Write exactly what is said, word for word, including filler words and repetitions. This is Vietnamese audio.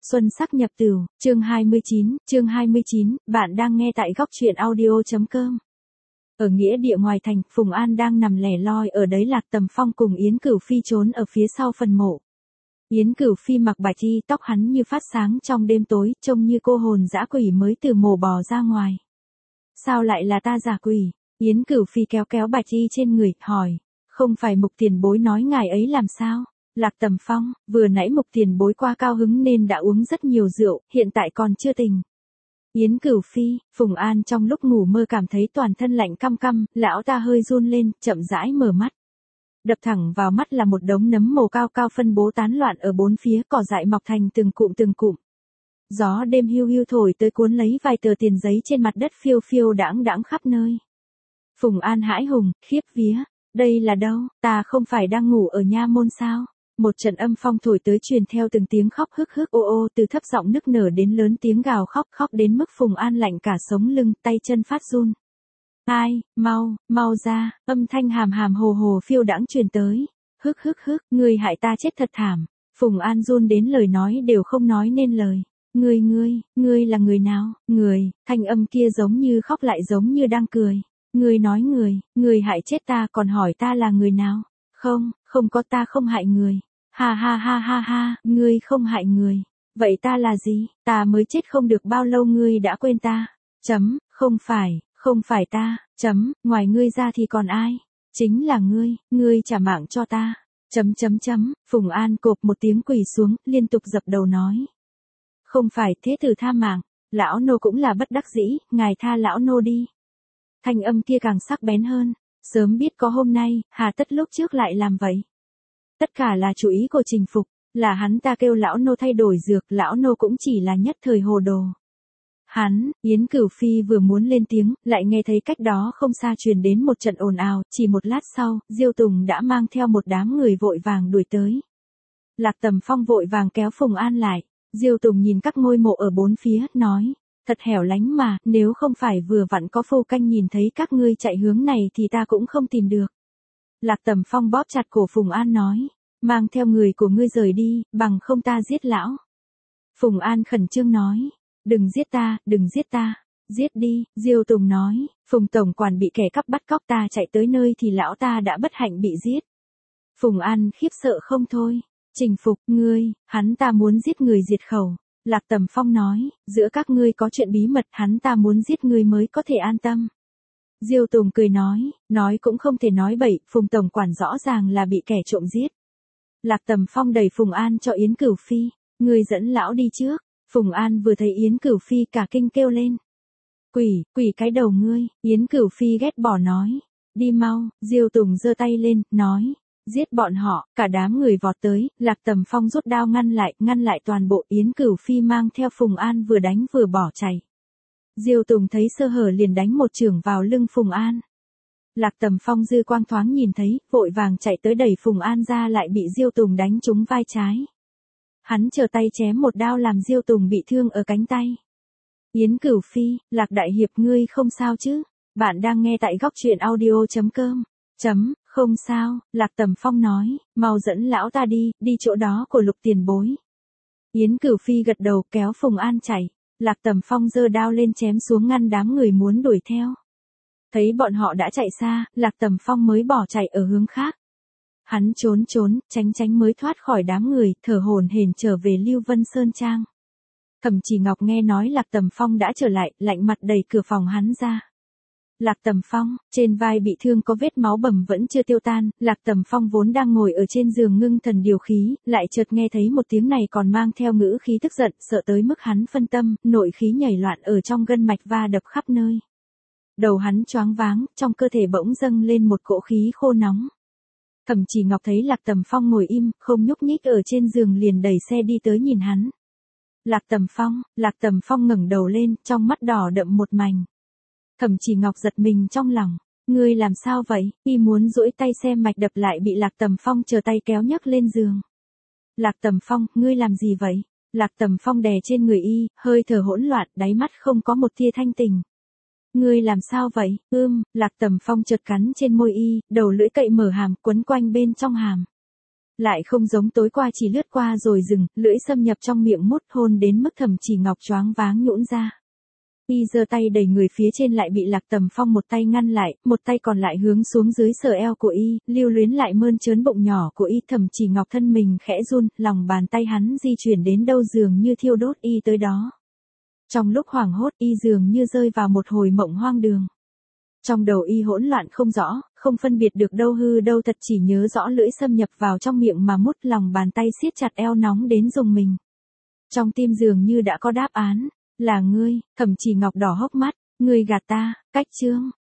Xuân sắc nhập tửu, chương hai mươi chín, chương hai mươi chín, bạn đang nghe tại góc truyện audio.com. Ở nghĩa địa ngoài thành, Phùng An đang nằm lẻ loi ở đấy. Lạc Tầm Phong cùng Yến Cửu Phi trốn ở phía sau phần mộ. Yến Cửu Phi mặc bạch y, tóc hắn như phát sáng trong đêm tối, trông như cô hồn dã quỷ mới từ mồ bò ra ngoài. Sao lại là ta giả quỷ? Yến Cửu Phi kéo kéo bạch y trên người, hỏi. Không phải Mục tiền bối nói ngài ấy làm sao? Lạc Tầm Phong, vừa nãy Mục tiền bối qua cao hứng nên đã uống rất nhiều rượu, hiện tại còn chưa tỉnh. Yến Cửu Phi, Phùng An trong lúc ngủ mơ cảm thấy toàn thân lạnh căm căm, lão ta hơi run lên, chậm rãi mở mắt. Đập thẳng vào mắt là một đống nấm mồ cao cao phân bố tán loạn ở bốn phía, cỏ dại mọc thành từng cụm từng cụm. Gió đêm hiu hiu thổi tới cuốn lấy vài tờ tiền giấy trên mặt đất phiêu phiêu đãng đãng khắp nơi. Phùng An hãi hùng, khiếp vía, đây là đâu, ta không phải đang ngủ ở nha môn sao? Một trận âm phong thổi tới truyền theo từng tiếng khóc hức hức ô ô, từ thấp giọng nức nở đến lớn tiếng gào khóc, khóc đến mức Phùng An lạnh cả sống lưng, tay chân phát run. Ai, mau, mau ra, âm thanh hàm hàm hồ hồ phiêu đãng truyền tới. Hức hức hức, ngươi hại ta chết thật thảm. Phùng An run đến lời nói đều không nói nên lời. Ngươi ngươi, ngươi là người nào? Người, thanh âm kia giống như khóc lại giống như đang cười. Ngươi nói người, người hại chết ta còn hỏi ta là người nào? Không, không có, ta không hại người. Ha ha ha ha ha, ngươi không hại người. Vậy ta là gì? Ta mới chết không được bao lâu ngươi đã quên ta. Chấm, không phải, không phải ta. Chấm, ngoài ngươi ra thì còn ai? Chính là ngươi, ngươi trả mạng cho ta. Chấm chấm chấm, Phùng An cộp một tiếng quỳ xuống, liên tục dập đầu nói. Không phải thế tử tha mạng, lão nô cũng là bất đắc dĩ, ngài tha lão nô đi. Thanh âm kia càng sắc bén hơn, sớm biết có hôm nay, hà tất lúc trước lại làm vậy. Tất cả là chủ ý của Trình Phục, là hắn ta kêu lão nô thay đổi dược, lão nô cũng chỉ là nhất thời hồ đồ. Hắn, Yến Cửu Phi vừa muốn lên tiếng, lại nghe thấy cách đó không xa truyền đến một trận ồn ào, chỉ một lát sau, Diêu Tùng đã mang theo một đám người vội vàng đuổi tới. Lạc Tầm Phong vội vàng kéo Phùng An lại, Diêu Tùng nhìn các ngôi mộ ở bốn phía, nói, thật hẻo lánh mà, nếu không phải vừa vặn có phu canh nhìn thấy các ngươi chạy hướng này thì ta cũng không tìm được. Lạc Tầm Phong bóp chặt cổ Phùng An nói, mang theo người của ngươi rời đi, bằng không ta giết lão. Phùng An khẩn trương nói, đừng giết ta, đừng giết ta, giết đi. Diêu Tùng nói, Phùng tổng quản bị kẻ cắp bắt cóc, ta chạy tới nơi thì lão ta đã bất hạnh bị giết. Phùng An khiếp sợ không thôi, Trình Phục, ngươi, hắn ta muốn giết người diệt khẩu. Lạc Tầm Phong nói, giữa các ngươi có chuyện bí mật, hắn ta muốn giết ngươi mới có thể an tâm. Diêu Tùng cười nói, nói cũng không thể nói bậy, Phùng tổng quản rõ ràng là bị kẻ trộm giết. Lạc Tầm Phong đẩy Phùng An cho Yến Cửu Phi, ngươi dẫn lão đi trước. Phùng An vừa thấy Yến Cửu Phi cả kinh kêu lên. Quỷ, quỷ cái đầu ngươi, Yến Cửu Phi ghét bỏ nói, đi mau. Diêu Tùng giơ tay lên, nói, giết bọn họ. Cả đám người vọt tới, Lạc Tầm Phong rút đao ngăn lại, ngăn lại toàn bộ. Yến Cửu Phi mang theo Phùng An vừa đánh vừa bỏ chạy. Diêu Tùng thấy sơ hở liền đánh một chưởng vào lưng Phùng An. Lạc Tầm Phong dư quang thoáng nhìn thấy, vội vàng chạy tới đẩy Phùng An ra, lại bị Diêu Tùng đánh trúng vai trái. Hắn trở tay chém một đao làm Diêu Tùng bị thương ở cánh tay. Yến Cửu Phi, Lạc đại hiệp ngươi không sao chứ? Bạn đang nghe tại góc truyện audio.com. Chấm, không sao, Lạc Tầm Phong nói, mau dẫn lão ta đi, đi chỗ đó của Lục tiền bối. Yến Cửu Phi gật đầu kéo Phùng An chạy. Lạc Tầm Phong giơ đao lên chém xuống ngăn đám người muốn đuổi theo. Thấy bọn họ đã chạy xa, Lạc Tầm Phong mới bỏ chạy ở hướng khác. Hắn trốn trốn, tránh tránh mới thoát khỏi đám người, thở hổn hển trở về Lưu Vân Sơn Trang. Thẩm Chỉ Ngọc nghe nói Lạc Tầm Phong đã trở lại, lạnh mặt đẩy cửa phòng hắn ra. Lạc Tầm Phong, trên vai bị thương có vết máu bầm vẫn chưa tiêu tan, Lạc Tầm Phong vốn đang ngồi ở trên giường ngưng thần điều khí, lại chợt nghe thấy một tiếng này còn mang theo ngữ khí tức giận, sợ tới mức hắn phân tâm, nội khí nhảy loạn ở trong gân mạch va đập khắp nơi. Đầu hắn choáng váng, trong cơ thể bỗng dâng lên một cỗ khí khô nóng. Thẩm Chỉ Ngọc thấy Lạc Tầm Phong ngồi im, không nhúc nhích ở trên giường liền đẩy xe đi tới nhìn hắn. Lạc Tầm Phong, Lạc Tầm Phong ngẩng đầu lên, trong mắt đỏ đậm một mảnh. Thẩm Chỉ Ngọc giật mình trong lòng, ngươi làm sao vậy? Y muốn duỗi tay xem mạch đập lại bị Lạc Tầm Phong chờ tay kéo nhấc lên giường. Lạc Tầm Phong, ngươi làm gì vậy? Lạc Tầm Phong đè trên người y, hơi thở hỗn loạn, đáy mắt không có một tia thanh tình. Ngươi làm sao vậy? Ưm, Lạc Tầm Phong chợt cắn trên môi y, đầu lưỡi cậy mở hàm, quấn quanh bên trong hàm. Lại không giống tối qua chỉ lướt qua rồi dừng, lưỡi xâm nhập trong miệng mút hôn đến mức Thẩm Chỉ Ngọc choáng váng nhũn ra. Y giơ tay đẩy người phía trên lại bị Lạc Tầm Phong một tay ngăn lại, một tay còn lại hướng xuống dưới sờ eo của Y, lưu luyến lại mơn trớn bụng nhỏ của Y. Thẩm Chỉ Ngọc thân mình khẽ run, lòng bàn tay hắn di chuyển đến đâu dường như thiêu đốt Y tới đó. Trong lúc hoảng hốt Y dường như rơi vào một hồi mộng hoang đường. Trong đầu Y hỗn loạn không rõ, không phân biệt được đâu hư đâu thật, chỉ nhớ rõ lưỡi xâm nhập vào trong miệng mà mút, lòng bàn tay siết chặt eo nóng đến rùng mình. Trong tim dường như đã có đáp án, là ngươi. Thẩm Chỉ Ngọc đỏ hốc mắt, ngươi gạt ta, Cách Trương,